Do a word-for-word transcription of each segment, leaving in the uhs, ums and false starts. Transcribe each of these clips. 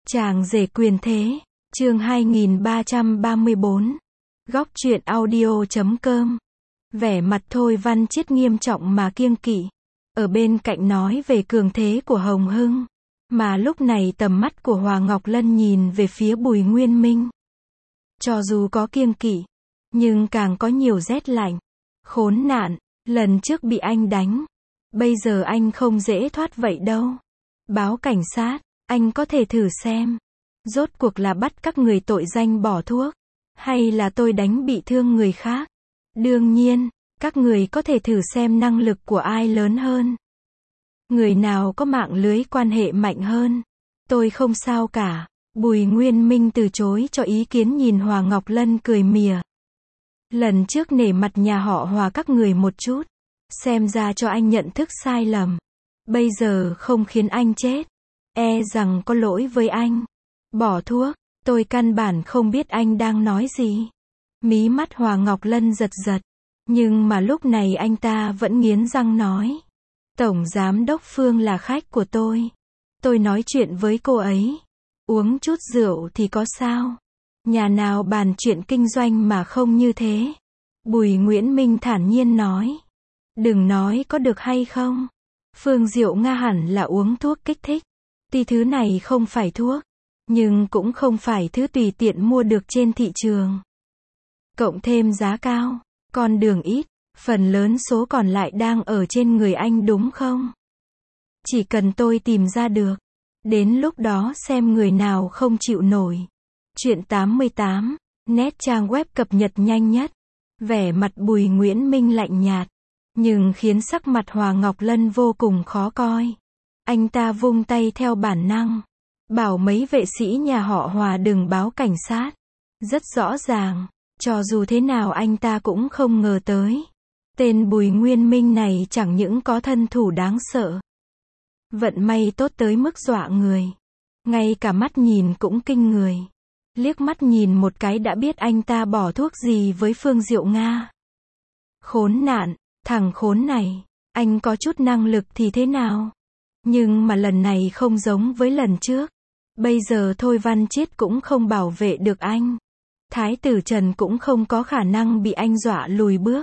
Chàng rể quyền thế, chương hai nghìn ba trăm ba mươi bốn. Góc truyện audio chấm com. Vẻ mặt Thôi Văn Chiết nghiêm trọng mà kiêng kỵ. Ở bên cạnh nói về cường thế của Hồng Hưng. Mà lúc này tầm mắt của Hòa Ngọc Lân nhìn về phía Bùi Nguyên Minh. Cho dù có kiêng kỵ, nhưng càng có nhiều rét lạnh. Khốn nạn, lần trước bị anh đánh. Bây giờ anh không dễ thoát vậy đâu. Báo cảnh sát, anh có thể thử xem. Rốt cuộc là bắt các người tội danh bỏ thuốc, hay là tôi đánh bị thương người khác. Đương nhiên, các người có thể thử xem năng lực của ai lớn hơn. Người nào có mạng lưới quan hệ mạnh hơn. Tôi không sao cả. Bùi Nguyên Minh từ chối cho ý kiến, nhìn Hòa Ngọc Lân cười mỉa. Lần trước nể mặt nhà họ Hòa các người một chút. Xem ra cho anh nhận thức sai lầm. Bây giờ không khiến anh chết. E rằng có lỗi với anh. Bỏ thuốc, tôi căn bản không biết anh đang nói gì. Mí mắt Hòa Ngọc Lân giật giật. Nhưng mà lúc này anh ta vẫn nghiến răng nói. Tổng giám đốc Phương là khách của tôi. Tôi nói chuyện với cô ấy. Uống chút rượu thì có sao? Nhà nào bàn chuyện kinh doanh mà không như thế? Bùi Nguyễn Minh thản nhiên nói. Đừng nói có được hay không? Phương Diệu Nga hẳn là uống thuốc kích thích. Tuy thứ này không phải thuốc, nhưng cũng không phải thứ tùy tiện mua được trên thị trường. Cộng thêm giá cao, con đường ít, phần lớn số còn lại đang ở trên người anh đúng không? Chỉ cần tôi tìm ra được, đến lúc đó xem người nào không chịu nổi. Chuyện tám mươi tám, nét trang web cập nhật nhanh nhất. Vẻ mặt Bùi Nguyễn Minh lạnh nhạt, nhưng khiến sắc mặt Hòa Ngọc Lân vô cùng khó coi. Anh ta vung tay theo bản năng, bảo mấy vệ sĩ nhà họ Hòa đừng báo cảnh sát. Rất rõ ràng, cho dù thế nào anh ta cũng không ngờ tới. Tên Bùi Nguyên Minh này chẳng những có thân thủ đáng sợ. Vận may tốt tới mức dọa người. Ngay cả mắt nhìn cũng kinh người. Liếc mắt nhìn một cái đã biết anh ta bỏ thuốc gì với Phương Diệu Nga. Khốn nạn, thằng khốn này, anh có chút năng lực thì thế nào? Nhưng mà lần này không giống với lần trước. Bây giờ Thôi Văn Chiết cũng không bảo vệ được anh. Thái tử Trần cũng không có khả năng bị anh dọa lùi bước.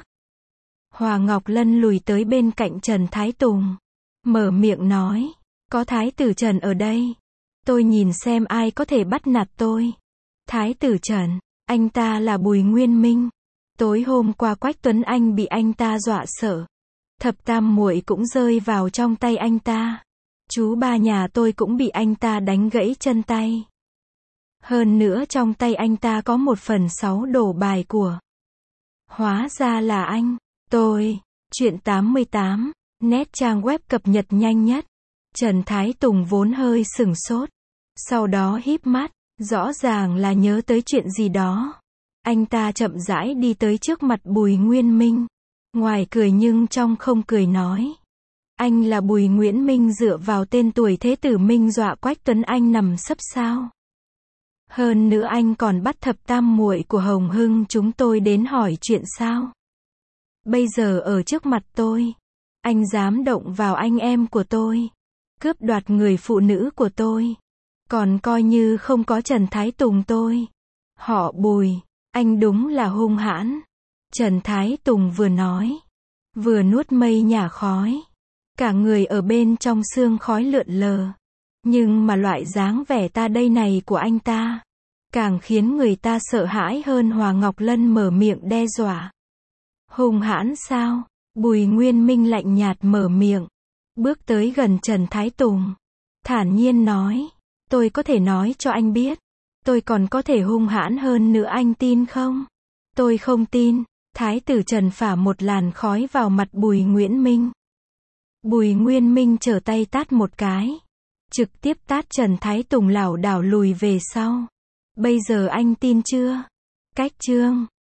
Hòa Ngọc Lân lùi tới bên cạnh Trần Thái Tùng. Mở miệng nói. Có Thái tử Trần ở đây. Tôi nhìn xem ai có thể bắt nạt tôi. Thái tử Trần, anh ta là Bùi Nguyên Minh. Tối hôm qua Quách Tuấn Anh bị anh ta dọa sợ. Thập Tam muội cũng rơi vào trong tay anh ta. Chú ba nhà tôi cũng bị anh ta đánh gãy chân tay. Hơn nữa trong tay anh ta có một phần sáu đổ bài của. Hóa ra là anh. Tôi. Chuyện tám mươi tám. Nét trang web cập nhật nhanh nhất. Trần Thái Tùng vốn hơi sửng sốt. Sau đó híp mắt. Rõ ràng là nhớ tới chuyện gì đó. Anh ta chậm rãi đi tới trước mặt Bùi Nguyên Minh. Ngoài cười nhưng trong không cười nói. Anh là Bùi Nguyễn Minh dựa vào tên tuổi thế tử Minh dọa Quách Tuấn Anh nằm sấp sao? Hơn nữa anh còn bắt thập tam muội của Hồng Hưng chúng tôi đến hỏi chuyện sao? Bây giờ ở trước mặt tôi, anh dám động vào anh em của tôi, cướp đoạt người phụ nữ của tôi. Còn coi như không có Trần Thái Tùng tôi. Họ Bùi, anh đúng là hung hãn. Trần Thái Tùng vừa nói, vừa nuốt mây nhả khói. Cả người ở bên trong sương khói lượn lờ. Nhưng mà loại dáng vẻ ta đây này của anh ta, càng khiến người ta sợ hãi hơn. Hòa Ngọc Lân mở miệng đe dọa. Hung hãn sao? Bùi Nguyên Minh lạnh nhạt mở miệng. Bước tới gần Trần Thái Tùng. Thản nhiên nói. Tôi có thể nói cho anh biết. Tôi còn có thể hung hãn hơn nữa, anh tin không? Tôi không tin. Thái tử Trần phả một làn khói vào mặt Bùi Nguyễn Minh. Bùi Nguyên Minh trở tay tát một cái. Trực tiếp tát Trần Thái Tùng lảo đảo lùi về sau. Bây giờ anh tin chưa? Cách chương.